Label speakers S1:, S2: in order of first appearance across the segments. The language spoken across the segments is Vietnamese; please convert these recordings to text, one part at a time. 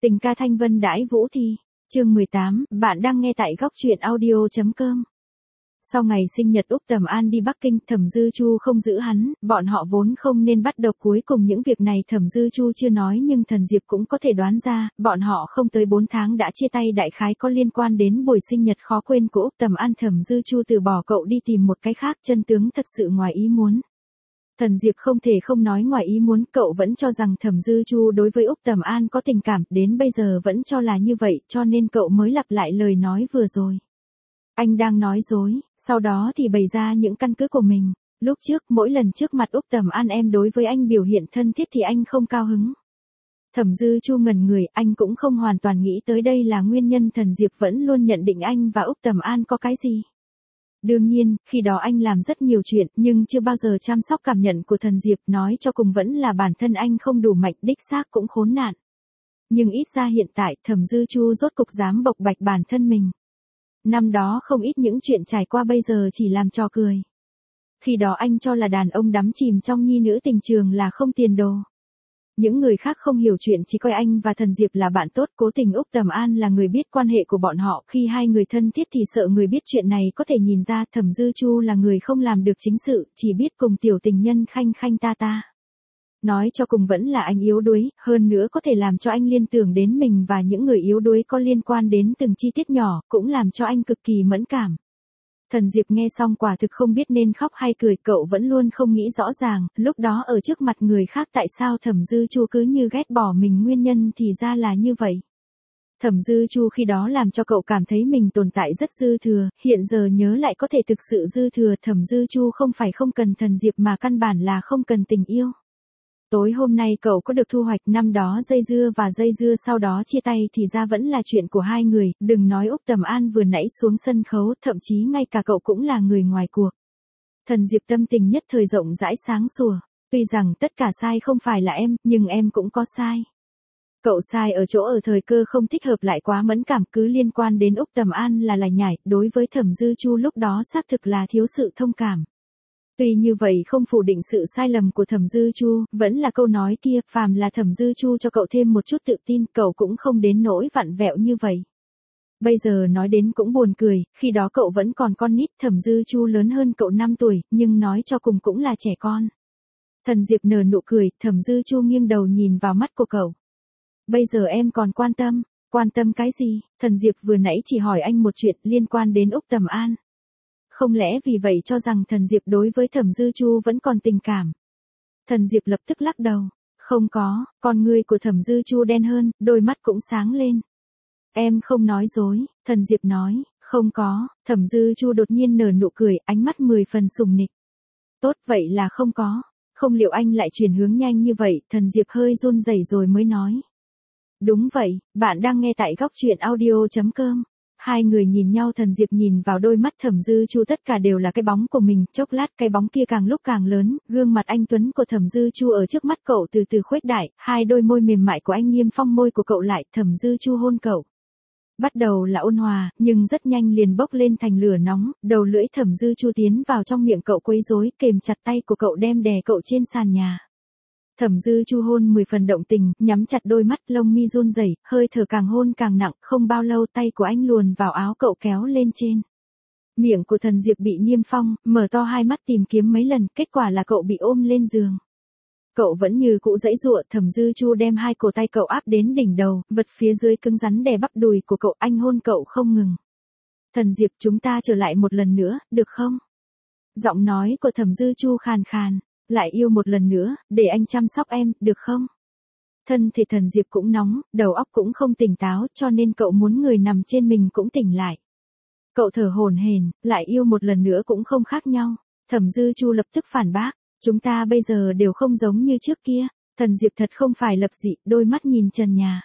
S1: Tình ca thanh vân đãi vũ thi, chương 18, bạn đang nghe tại góc truyện audio.com. Sau ngày sinh nhật Úc Tầm An đi Bắc Kinh, Thẩm Dư Chu không giữ hắn, bọn họ vốn không nên bắt đầu cuối cùng những việc này Thẩm Dư Chu chưa nói nhưng Thần Diệp cũng có thể đoán ra, bọn họ không tới 4 tháng đã chia tay đại khái có liên quan đến buổi sinh nhật khó quên của Úc Tầm An. Thẩm Dư Chu từ bỏ cậu đi tìm một cái khác, chân tướng thật sự ngoài ý muốn. Thần Diệp không thể không nói ngoài ý muốn, cậu vẫn cho rằng Thẩm Dư Chu đối với Úc Tầm An có tình cảm, đến bây giờ vẫn cho là như vậy, cho nên cậu mới lặp lại lời nói vừa rồi. Anh đang nói dối, sau đó thì bày ra những căn cứ của mình. Lúc trước, mỗi lần trước mặt Úc Tầm An em đối với anh biểu hiện thân thiết thì anh không cao hứng. Thẩm Dư Chu ngẩn người, anh cũng không hoàn toàn nghĩ tới đây là nguyên nhân. Thần Diệp vẫn luôn nhận định anh và Úc Tầm An có cái gì. Đương nhiên, khi đó anh làm rất nhiều chuyện, nhưng chưa bao giờ chăm sóc cảm nhận của Thần Diệp, nói cho cùng vẫn là bản thân anh không đủ mạnh, đích xác cũng khốn nạn. Nhưng ít ra hiện tại, Thẩm Dư Chu rốt cục dám bộc bạch bản thân mình. Năm đó không ít những chuyện trải qua bây giờ chỉ làm trò cười. Khi đó anh cho là đàn ông đắm chìm trong nhi nữ tình trường là không tiền đồ. Những người khác không hiểu chuyện, chỉ coi anh và Thần Diệp là bạn tốt, cố tình Úc Tầm An là người biết quan hệ của bọn họ, khi hai người thân thiết thì sợ người biết chuyện này có thể nhìn ra. Thẩm Dư Chu là người không làm được chính sự, chỉ biết cùng tiểu tình nhân khanh khanh ta ta. Nói cho cùng vẫn là anh yếu đuối, hơn nữa có thể làm cho anh liên tưởng đến mình và những người yếu đuối có liên quan đến từng chi tiết nhỏ, cũng làm cho anh cực kỳ mẫn cảm. Thần Diệp nghe xong quả thực không biết nên khóc hay cười, cậu vẫn luôn không nghĩ rõ ràng, lúc đó ở trước mặt người khác tại sao Thẩm Dư Chu cứ như ghét bỏ mình, nguyên nhân thì ra là như vậy. Thẩm Dư Chu khi đó làm cho cậu cảm thấy mình tồn tại rất dư thừa, hiện giờ nhớ lại có thể thực sự dư thừa. Thẩm Dư Chu không phải không cần Thần Diệp mà căn bản là không cần tình yêu. Tối hôm nay cậu có được thu hoạch, năm đó dây dưa sau đó chia tay thì ra vẫn là chuyện của hai người, đừng nói Úc Tầm An vừa nãy xuống sân khấu, thậm chí ngay cả cậu cũng là người ngoài cuộc. Thần Diệp tâm tình nhất thời rộng rãi sáng sủa, tuy rằng tất cả sai không phải là em, nhưng em cũng có sai. Cậu sai ở chỗ ở thời cơ không thích hợp, lại quá mẫn cảm, cứ liên quan đến Úc Tầm An là lải nhải, đối với Thẩm Dư Chu lúc đó xác thực là thiếu sự thông cảm. Tuy như vậy không phủ định sự sai lầm của Thẩm Dư Chu, vẫn là câu nói kia, phàm là Thẩm Dư Chu cho cậu thêm một chút tự tin, cậu cũng không đến nỗi vặn vẹo như vậy. Bây giờ nói đến cũng buồn cười, khi đó cậu vẫn còn con nít, Thẩm Dư Chu lớn hơn cậu 5 tuổi, nhưng nói cho cùng cũng là trẻ con. Thần Diệp nở nụ cười, Thẩm Dư Chu nghiêng đầu nhìn vào mắt của cậu. Bây giờ em còn quan tâm cái gì? Thần Diệp vừa nãy chỉ hỏi anh một chuyện liên quan đến Úc Tầm An. Không lẽ vì vậy cho rằng Thần Diệp đối với Thẩm Dư Chu vẫn còn tình cảm? Thần Diệp lập tức lắc đầu. Không có, con ngươi của Thẩm Dư Chu đen hơn, đôi mắt cũng sáng lên. Em không nói dối, Thần Diệp nói. Không có, Thẩm Dư Chu đột nhiên nở nụ cười, ánh mắt 10 phần sùng nịch. Tốt, vậy là không có. Không liệu anh lại chuyển hướng nhanh như vậy? Thần Diệp hơi run rẩy rồi mới nói. Đúng vậy, bạn đang nghe tại góc truyện audio.com. Hai người nhìn nhau, Thần Diệp nhìn vào đôi mắt Thẩm Dư Chu, tất cả đều là cái bóng của mình, chốc lát cái bóng kia càng lúc càng lớn, gương mặt anh tuấn của Thẩm Dư Chu ở trước mắt cậu từ từ khuếch đại, hai đôi môi mềm mại của anh niêm phong môi của cậu lại, Thẩm Dư Chu hôn cậu. Bắt đầu là ôn hòa, nhưng rất nhanh liền bốc lên thành lửa nóng, đầu lưỡi Thẩm Dư Chu tiến vào trong miệng cậu quấy rối, kềm chặt tay của cậu đem đè cậu trên sàn nhà. Thẩm Dư Chu hôn 10 phần động tình, nhắm chặt đôi mắt, lông mi run rẩy, hơi thở càng hôn càng nặng, không bao lâu tay của anh luồn vào áo cậu kéo lên trên. Miệng của Thần Diệp bị niêm phong, mở to hai mắt tìm kiếm mấy lần, kết quả là cậu bị ôm lên giường. Cậu vẫn như cũ giãy giụa, Thẩm Dư Chu đem hai cổ tay cậu áp đến đỉnh đầu, vật phía dưới cứng rắn đè bắp đùi của cậu, anh hôn cậu không ngừng. Thần Diệp, chúng ta trở lại một lần nữa, được không? Giọng nói của Thẩm Dư Chu khàn khàn. Lại yêu một lần nữa, để anh chăm sóc em, được không? Thân thể Thần Diệp cũng nóng, đầu óc cũng không tỉnh táo, cho nên cậu muốn người nằm trên mình cũng tỉnh lại. Cậu thở hổn hển, lại yêu một lần nữa cũng không khác nhau. Thẩm Dư Chu lập tức phản bác, chúng ta bây giờ đều không giống như trước kia. Thần Diệp thật không phải lập dị, đôi mắt nhìn trần nhà.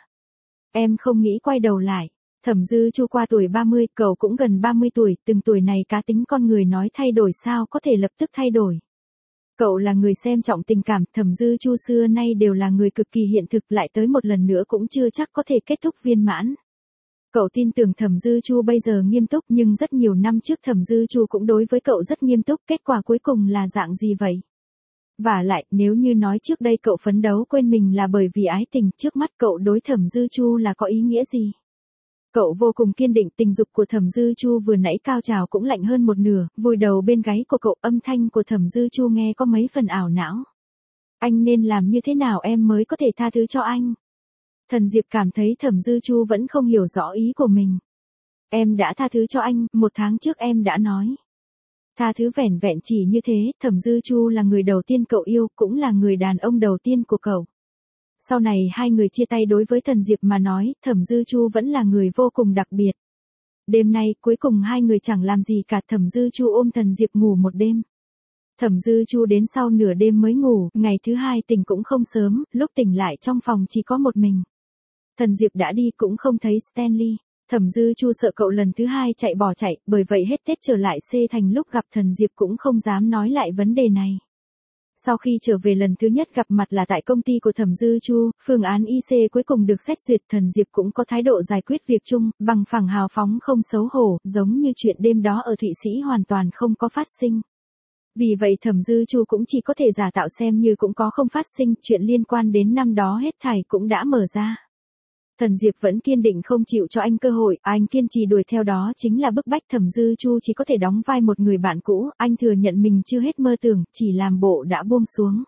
S1: Em không nghĩ quay đầu lại. Thẩm Dư Chu qua tuổi 30, cậu cũng gần 30 tuổi, từng tuổi này cá tính con người nói thay đổi sao có thể lập tức thay đổi. Cậu là người xem trọng tình cảm, Thẩm Dư Chu xưa nay đều là người cực kỳ hiện thực, lại tới một lần nữa cũng chưa chắc có thể kết thúc viên mãn. Cậu tin tưởng Thẩm Dư Chu bây giờ nghiêm túc, nhưng rất nhiều năm trước Thẩm Dư Chu cũng đối với cậu rất nghiêm túc, kết quả cuối cùng là dạng gì vậy? Vả lại, nếu như nói trước đây cậu phấn đấu quên mình là bởi vì ái tình, trước mắt cậu đối Thẩm Dư Chu là có ý nghĩa gì? Cậu vô cùng kiên định, tình dục của Thẩm Dư Chu vừa nãy cao trào cũng lạnh hơn một nửa, vùi đầu bên gáy của cậu, âm thanh của Thẩm Dư Chu nghe có mấy phần ảo não. Anh nên làm như thế nào em mới có thể tha thứ cho anh? Thần Diệp cảm thấy Thẩm Dư Chu vẫn không hiểu rõ ý của mình. Em đã tha thứ cho anh, 1 tháng trước em đã nói. Tha thứ vẻn vẹn chỉ như thế, Thẩm Dư Chu là người đầu tiên cậu yêu, cũng là người đàn ông đầu tiên của cậu. Sau này hai người chia tay, đối với Thần Diệp mà nói, Thẩm Dư Chu vẫn là người vô cùng đặc biệt. Đêm nay, cuối cùng hai người chẳng làm gì cả, Thẩm Dư Chu ôm Thần Diệp ngủ một đêm. Thẩm Dư Chu đến sau nửa đêm mới ngủ, ngày thứ hai tỉnh cũng không sớm, lúc tỉnh lại trong phòng chỉ có một mình. Thần Diệp đã đi cũng không thấy Stanley. Thẩm Dư Chu sợ cậu lần thứ hai bỏ chạy, bởi vậy hết Tết trở lại C Thành lúc gặp Thần Diệp cũng không dám nói lại vấn đề này. Sau khi trở về lần thứ nhất gặp mặt là tại công ty của Thẩm Dư Chu, phương án IC cuối cùng được xét duyệt, Thần Diệp cũng có thái độ giải quyết việc chung, bằng phẳng hào phóng không xấu hổ, giống như chuyện đêm đó ở Thụy Sĩ hoàn toàn không có phát sinh. Vì vậy Thẩm Dư Chu cũng chỉ có thể giả tạo xem như cũng có không phát sinh, chuyện liên quan đến năm đó hết thảy cũng đã mở ra. Thần Diệp vẫn kiên định không chịu cho anh cơ hội, anh kiên trì đuổi theo đó chính là bức bách Thẩm Dư Chu chỉ có thể đóng vai một người bạn cũ, anh thừa nhận mình chưa hết mơ tưởng, chỉ làm bộ đã buông xuống.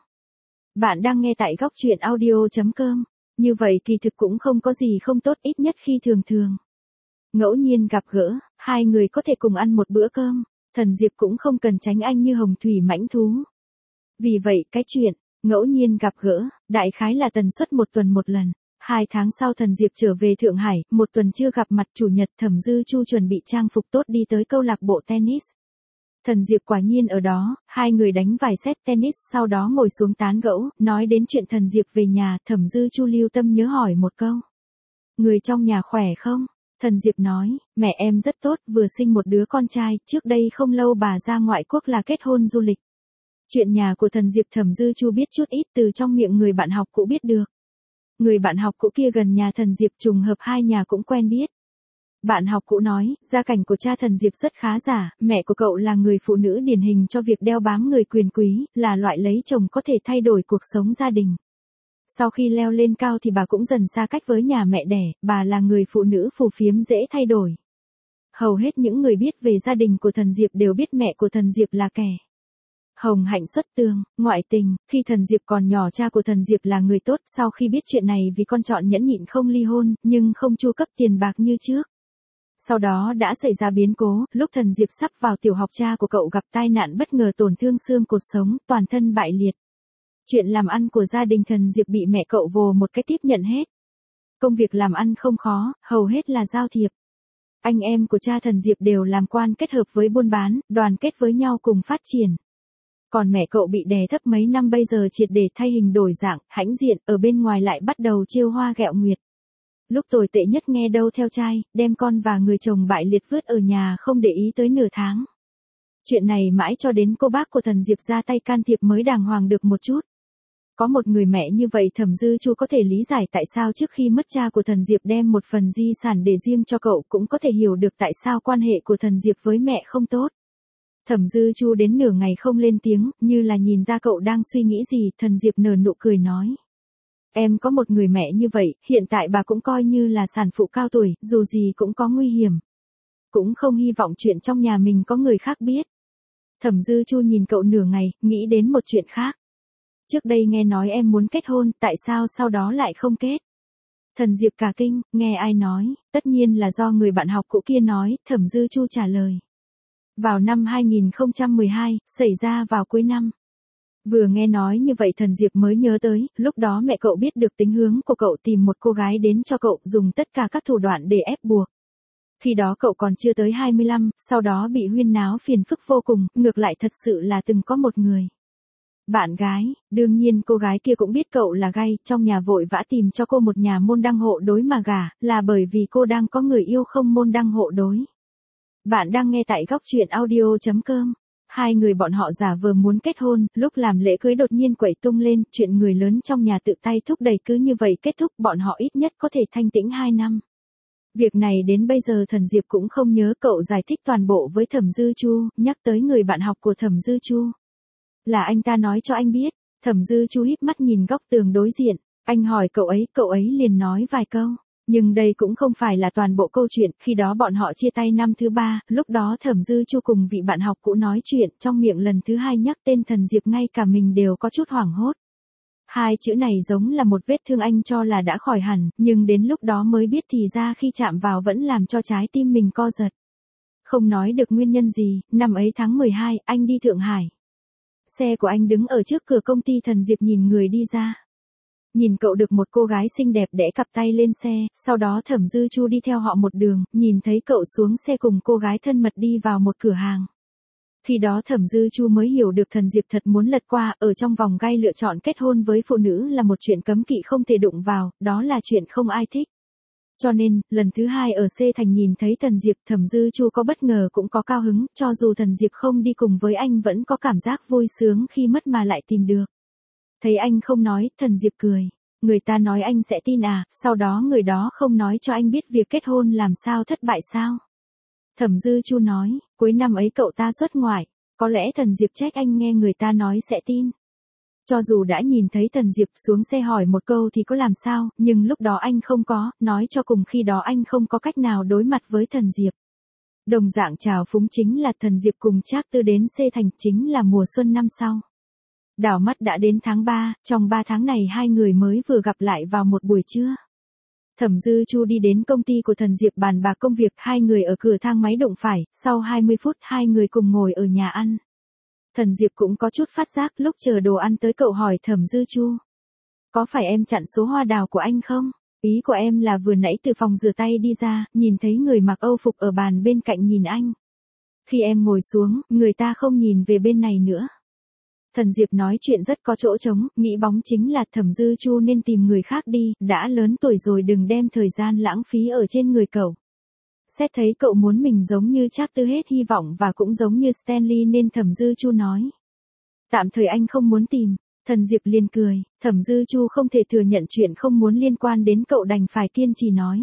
S1: Bạn đang nghe tại góc truyện audio.com, như vậy kỳ thực cũng không có gì không tốt, ít nhất khi thường thường ngẫu nhiên gặp gỡ, hai người có thể cùng ăn một bữa cơm, Thần Diệp cũng không cần tránh anh như hồng thủy mãnh thú. Vì vậy cái chuyện ngẫu nhiên gặp gỡ, đại khái là tần suất 1 tuần một lần. 2 tháng sau Thần Diệp trở về Thượng Hải, 1 tuần chưa gặp mặt, chủ nhật Thẩm Dư Chu chuẩn bị trang phục tốt đi tới câu lạc bộ tennis. Thần Diệp quả nhiên ở đó, hai người đánh vài set tennis, sau đó ngồi xuống tán gẫu, nói đến chuyện Thần Diệp về nhà, Thẩm Dư Chu lưu tâm nhớ hỏi một câu. Người trong nhà khỏe không? Thần Diệp nói, mẹ em rất tốt, vừa sinh một đứa con trai, trước đây không lâu bà ra ngoại quốc là kết hôn du lịch. Chuyện nhà của Thần Diệp Thẩm Dư Chu biết chút ít, từ trong miệng người bạn học cũ biết được. Người bạn học cũ kia gần nhà Thần Diệp, trùng hợp hai nhà cũng quen biết. Bạn học cũ nói, gia cảnh của cha Thần Diệp rất khá giả, mẹ của cậu là người phụ nữ điển hình cho việc đeo bám người quyền quý, là loại lấy chồng có thể thay đổi cuộc sống gia đình. Sau khi leo lên cao thì bà cũng dần xa cách với nhà mẹ đẻ, bà là người phụ nữ phù phiếm dễ thay đổi. Hầu hết những người biết về gia đình của Thần Diệp đều biết mẹ của Thần Diệp là kẻ hồng hạnh xuất tường, ngoại tình, khi Thần Diệp còn nhỏ cha của Thần Diệp là người tốt, sau khi biết chuyện này vì con chọn nhẫn nhịn không ly hôn, nhưng không chu cấp tiền bạc như trước. Sau đó đã xảy ra biến cố, lúc Thần Diệp sắp vào tiểu học cha của cậu gặp tai nạn bất ngờ tổn thương xương cột sống, toàn thân bại liệt. Chuyện làm ăn của gia đình Thần Diệp bị mẹ cậu vồ một cái tiếp nhận hết. Công việc làm ăn không khó, hầu hết là giao thiệp. Anh em của cha Thần Diệp đều làm quan kết hợp với buôn bán, đoàn kết với nhau cùng phát triển. Còn mẹ cậu bị đè thấp mấy năm bây giờ triệt để thay hình đổi dạng, hãnh diện, ở bên ngoài lại bắt đầu trêu hoa ghẹo nguyệt. Lúc tồi tệ nhất nghe đâu theo trai, đem con và người chồng bại liệt vứt ở nhà không để ý tới nửa tháng. Chuyện này mãi cho đến cô bác của Thần Diệp ra tay can thiệp mới đàng hoàng được một chút. Có một người mẹ như vậy Thẩm Dư Chu có thể lý giải tại sao trước khi mất cha của Thần Diệp đem một phần di sản để riêng cho cậu, cũng có thể hiểu được tại sao quan hệ của Thần Diệp với mẹ không tốt. Thẩm Dư Chu đến nửa ngày không lên tiếng, như là nhìn ra cậu đang suy nghĩ gì, Thần Diệp nở nụ cười nói. Em có một người mẹ như vậy, hiện tại bà cũng coi như là sản phụ cao tuổi, dù gì cũng có nguy hiểm. Cũng không hy vọng chuyện trong nhà mình có người khác biết. Thẩm Dư Chu nhìn cậu nửa ngày, nghĩ đến một chuyện khác. Trước đây nghe nói em muốn kết hôn, tại sao sau đó lại không kết? Thần Diệp cả kinh, nghe ai nói, tất nhiên là do người bạn học cũ kia nói, Thẩm Dư Chu trả lời. Vào năm 2012, xảy ra vào cuối năm. Vừa nghe nói như vậy Thần Diệp mới nhớ tới, lúc đó mẹ cậu biết được tính hướng của cậu, tìm một cô gái đến cho cậu, dùng tất cả các thủ đoạn để ép buộc. Khi đó cậu còn chưa tới 25, sau đó bị huyên náo phiền phức vô cùng, ngược lại thật sự là từng có một người bạn gái, đương nhiên cô gái kia cũng biết cậu là gay, trong nhà vội vã tìm cho cô một nhà môn đăng hộ đối mà gả, là bởi vì cô đang có người yêu không môn đăng hộ đối. Bạn đang nghe tại góc truyện audio.com. Hai người bọn họ giả vờ muốn kết hôn, lúc làm lễ cưới đột nhiên quẩy tung lên, chuyện người lớn trong nhà tự tay thúc đẩy cứ như vậy kết thúc, bọn họ ít nhất có thể thanh tĩnh 2 năm. Việc này đến bây giờ Thần Diệp cũng không nhớ, cậu giải thích toàn bộ với Thẩm Dư Chu, nhắc tới người bạn học của Thẩm Dư Chu. Là anh ta nói cho anh biết, Thẩm Dư Chu híp mắt nhìn góc tường đối diện, anh hỏi cậu ấy liền nói vài câu. Nhưng đây cũng không phải là toàn bộ câu chuyện, khi đó bọn họ chia tay năm thứ 3, lúc đó Thẩm Dư Chu cùng vị bạn học cũ nói chuyện, trong miệng lần thứ 2 nhắc tên Thần Diệp ngay cả mình đều có chút hoảng hốt. Hai chữ này giống là một vết thương anh cho là đã khỏi hẳn, nhưng đến lúc đó mới biết thì ra khi chạm vào vẫn làm cho trái tim mình co giật. Không nói được nguyên nhân gì, năm ấy tháng 12, anh đi Thượng Hải. Xe của anh đứng ở trước cửa công ty Thần Diệp nhìn người đi ra. Nhìn cậu được một cô gái xinh đẹp đẽ cặp tay lên xe, sau đó Thẩm Dư Chu đi theo họ một đường, nhìn thấy cậu xuống xe cùng cô gái thân mật đi vào một cửa hàng. Khi đó Thẩm Dư Chu mới hiểu được Thần Diệp thật muốn lật qua, ở trong vòng gai lựa chọn kết hôn với phụ nữ là một chuyện cấm kỵ không thể đụng vào, đó là chuyện không ai thích. Cho nên, lần thứ 2 ở C Thành nhìn thấy Thần Diệp, Thẩm Dư Chu có bất ngờ cũng có cao hứng, cho dù Thần Diệp không đi cùng với anh vẫn có cảm giác vui sướng khi mất mà lại tìm được. Thấy anh không nói, Thần Diệp cười. Người ta nói anh sẽ tin à, sau đó người đó không nói cho anh biết việc kết hôn làm sao thất bại sao. Thẩm Dư Chu nói, cuối năm ấy cậu ta xuất ngoại, có lẽ Thần Diệp trách anh nghe người ta nói sẽ tin. Cho dù đã nhìn thấy Thần Diệp xuống xe hỏi một câu thì có làm sao, nhưng lúc đó anh không có, nói cho cùng khi đó anh không có cách nào đối mặt với Thần Diệp. Đồng dạng trào phúng chính là Thần Diệp cùng Trác Tư đến C Thành chính là mùa xuân năm sau. Đảo mắt đã đến tháng 3, trong 3 tháng này hai người mới vừa gặp lại vào một buổi trưa. Thẩm Dư Chu đi đến công ty của Thần Diệp bàn bạc công việc, hai người ở cửa thang máy đụng phải, sau 20 phút hai người cùng ngồi ở nhà ăn. Thần Diệp cũng có chút phát giác lúc chờ đồ ăn tới cậu hỏi Thẩm Dư Chu. Có phải em chặn số hoa đào của anh không? Ý của em là vừa nãy từ phòng rửa tay đi ra, nhìn thấy người mặc Âu phục ở bàn bên cạnh nhìn anh. Khi em ngồi xuống, người ta không nhìn về bên này nữa. Thần Diệp nói chuyện rất có chỗ trống, nghĩ bóng chính là Thẩm Dư Chu nên tìm người khác đi, đã lớn tuổi rồi đừng đem thời gian lãng phí ở trên người cậu. Xét thấy cậu muốn mình giống như Trác Tư hết hy vọng và cũng giống như Stanley nên Thẩm Dư Chu nói. Tạm thời anh không muốn tìm. Thần Diệp liền cười, Thẩm Dư Chu không thể thừa nhận chuyện không muốn liên quan đến cậu đành phải kiên trì nói.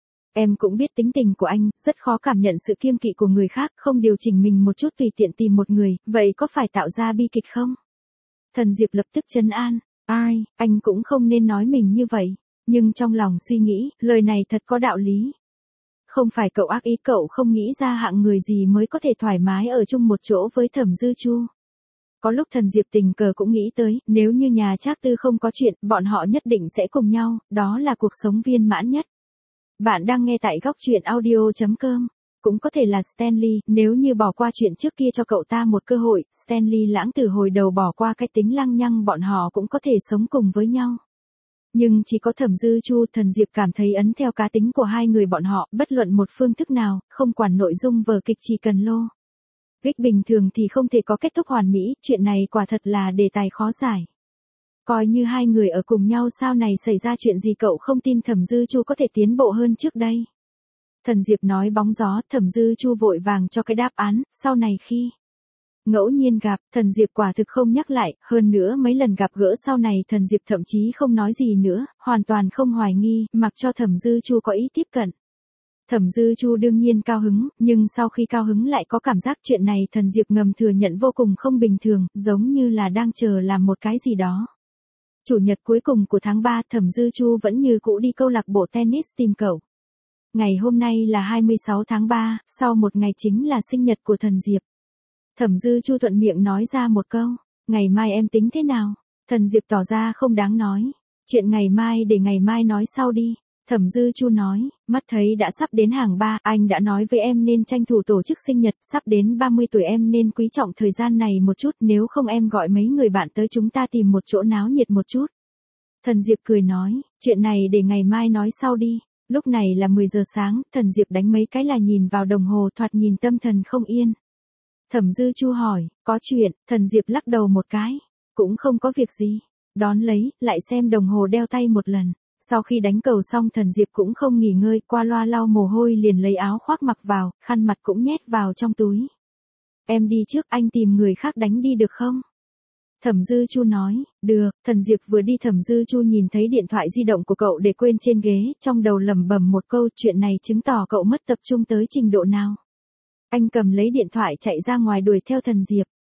S1: Em cũng biết tính tình của anh, rất khó cảm nhận sự kiêng kỵ của người khác, không điều chỉnh mình một chút tùy tiện tìm một người, vậy có phải tạo ra bi kịch không? Thần Diệp lập tức trấn an, ai, anh cũng không nên nói mình như vậy, nhưng trong lòng suy nghĩ, lời này thật có đạo lý. Không phải cậu ác ý, cậu không nghĩ ra hạng người gì mới có thể thoải mái ở chung một chỗ với Thẩm Dư Chu. Có lúc Thần Diệp tình cờ cũng nghĩ tới, nếu như nhà Trác Tư không có chuyện, bọn họ nhất định sẽ cùng nhau, đó là cuộc sống viên mãn nhất. Bạn đang nghe tại góc truyện audio.com. Cũng có thể là Stanley, nếu như bỏ qua chuyện trước kia cho cậu ta một cơ hội, Stanley lãng từ hồi đầu bỏ qua cái tính lăng nhăng bọn họ cũng có thể sống cùng với nhau. Nhưng chỉ có Thẩm Dư Chu, Thần Diệp cảm thấy ấn theo cá tính của hai người bọn họ, bất luận một phương thức nào, không quản nội dung vở kịch chỉ cần lô kịch bình thường thì không thể có kết thúc hoàn mỹ, chuyện này quả thật là đề tài khó giải. Coi như hai người ở cùng nhau sau này xảy ra chuyện gì cậu không tin Thẩm Dư Chu có thể tiến bộ hơn trước đây. Thần Diệp nói bóng gió, Thẩm Dư Chu vội vàng cho cái đáp án, sau này khi ngẫu nhiên gặp, Thần Diệp quả thực không nhắc lại, hơn nữa mấy lần gặp gỡ sau này Thần Diệp thậm chí không nói gì nữa, hoàn toàn không hoài nghi, mặc cho Thẩm Dư Chu có ý tiếp cận. Thẩm Dư Chu đương nhiên cao hứng, nhưng sau khi cao hứng lại có cảm giác chuyện này Thần Diệp ngầm thừa nhận vô cùng không bình thường, giống như là đang chờ làm một cái gì đó. Chủ nhật cuối cùng của tháng 3, Thẩm Dư Chu vẫn như cũ đi câu lạc bộ tennis tìm cậu. Ngày hôm nay là 26 tháng 3, sau một ngày chính là sinh nhật của Thần Diệp. Thẩm Dư Chu thuận miệng nói ra một câu, ngày mai em tính thế nào? Thần Diệp tỏ ra không đáng nói, chuyện ngày mai để ngày mai nói sau đi. Thẩm Dư Chu nói, mắt thấy đã sắp đến hàng 3, anh đã nói với em nên tranh thủ tổ chức sinh nhật, sắp đến 30 tuổi em nên quý trọng thời gian này một chút, nếu không em gọi mấy người bạn tới chúng ta tìm một chỗ náo nhiệt một chút. Thần Diệp cười nói, chuyện này để ngày mai nói sau đi. Lúc này là 10 giờ sáng, Thần Diệp đánh mấy cái là nhìn vào đồng hồ thoạt nhìn tâm thần không yên. Thẩm Dư Chu hỏi, có chuyện, Thần Diệp lắc đầu một cái, cũng không có việc gì. Đón lấy, lại xem đồng hồ đeo tay một lần. Sau khi đánh cầu xong Thần Diệp cũng không nghỉ ngơi, qua loa lau mồ hôi liền lấy áo khoác mặc vào, khăn mặt cũng nhét vào trong túi. Em đi trước, anh tìm người khác đánh đi được không? Thẩm Dư Chu nói, được. Thần Diệp vừa đi Thẩm Dư Chu nhìn thấy điện thoại di động của cậu để quên trên ghế, trong đầu lẩm bẩm một câu, chuyện này chứng tỏ cậu mất tập trung tới trình độ nào. Anh cầm lấy điện thoại chạy ra ngoài đuổi theo Thần Diệp.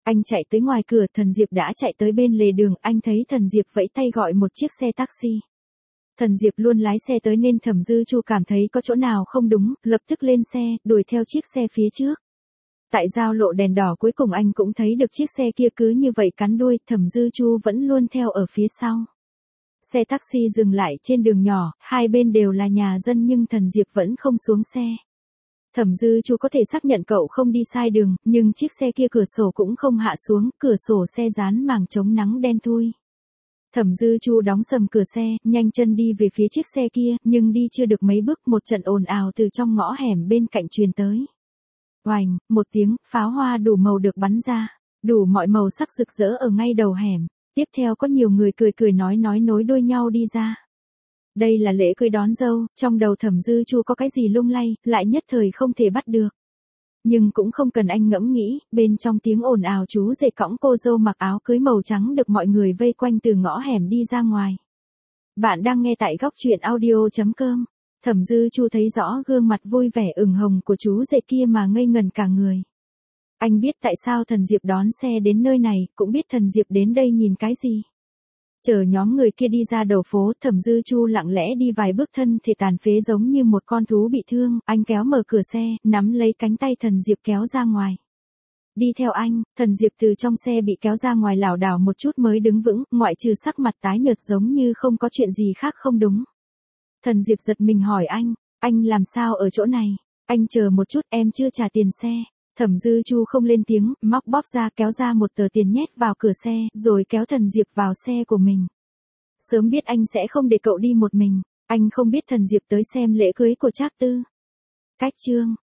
S1: Anh chạy tới ngoài cửa, Thần Diệp đã chạy tới bên lề đường, anh thấy Thần Diệp vẫy tay gọi một chiếc xe taxi. Thần Diệp luôn lái xe tới nên Thẩm Dư Chu cảm thấy có chỗ nào không đúng, lập tức lên xe, đuổi theo chiếc xe phía trước. Tại giao lộ đèn đỏ cuối cùng anh cũng thấy được chiếc xe kia cứ như vậy cắn đuôi, Thẩm Dư Chu vẫn luôn theo ở phía sau. Xe taxi dừng lại trên đường nhỏ, hai bên đều là nhà dân nhưng Thần Diệp vẫn không xuống xe. Thẩm Dư Chu có thể xác nhận cậu không đi sai đường, nhưng chiếc xe kia cửa sổ cũng không hạ xuống, cửa sổ xe dán màng chống nắng đen thui. Thẩm Dư Chu đóng sầm cửa xe, nhanh chân đi về phía chiếc xe kia, nhưng đi chưa được mấy bước một trận ồn ào từ trong ngõ hẻm bên cạnh truyền tới. Oành, một tiếng, pháo hoa đủ màu được bắn ra, đủ mọi màu sắc rực rỡ ở ngay đầu hẻm. Tiếp theo có nhiều người cười cười nói nối đuôi nhau đi ra. Đây là lễ cưới đón dâu, trong đầu Thẩm Dư Chu có cái gì lung lay, lại nhất thời không thể bắt được. Nhưng cũng không cần anh ngẫm nghĩ, bên trong tiếng ồn ào chú rể cõng cô dâu mặc áo cưới màu trắng được mọi người vây quanh từ ngõ hẻm đi ra ngoài. Bạn đang nghe tại góc truyện audio.com. Thẩm Dư Chu thấy rõ gương mặt vui vẻ ửng hồng của chú rể kia mà ngây ngần cả người. Anh biết tại sao Thần Diệp đón xe đến nơi này, cũng biết Thần Diệp đến đây nhìn cái gì. Chờ nhóm người kia đi ra đầu phố, Thẩm Dư Chu lặng lẽ đi vài bước, thân thể tàn phế giống như một con thú bị thương, anh kéo mở cửa xe, nắm lấy cánh tay Thần Diệp kéo ra ngoài. Đi theo anh, Thần Diệp từ trong xe bị kéo ra ngoài lảo đảo một chút mới đứng vững, ngoại trừ sắc mặt tái nhợt giống như không có chuyện gì khác không đúng. Thần Diệp giật mình hỏi anh làm sao ở chỗ này? Anh chờ một chút, em chưa trả tiền xe. Thẩm Dư Chu không lên tiếng, móc bóp ra kéo ra một tờ tiền nhét vào cửa xe, rồi kéo Thần Diệp vào xe của mình. Sớm biết anh sẽ không để cậu đi một mình, anh không biết Thần Diệp tới xem lễ cưới của Trác Tư. Cách chương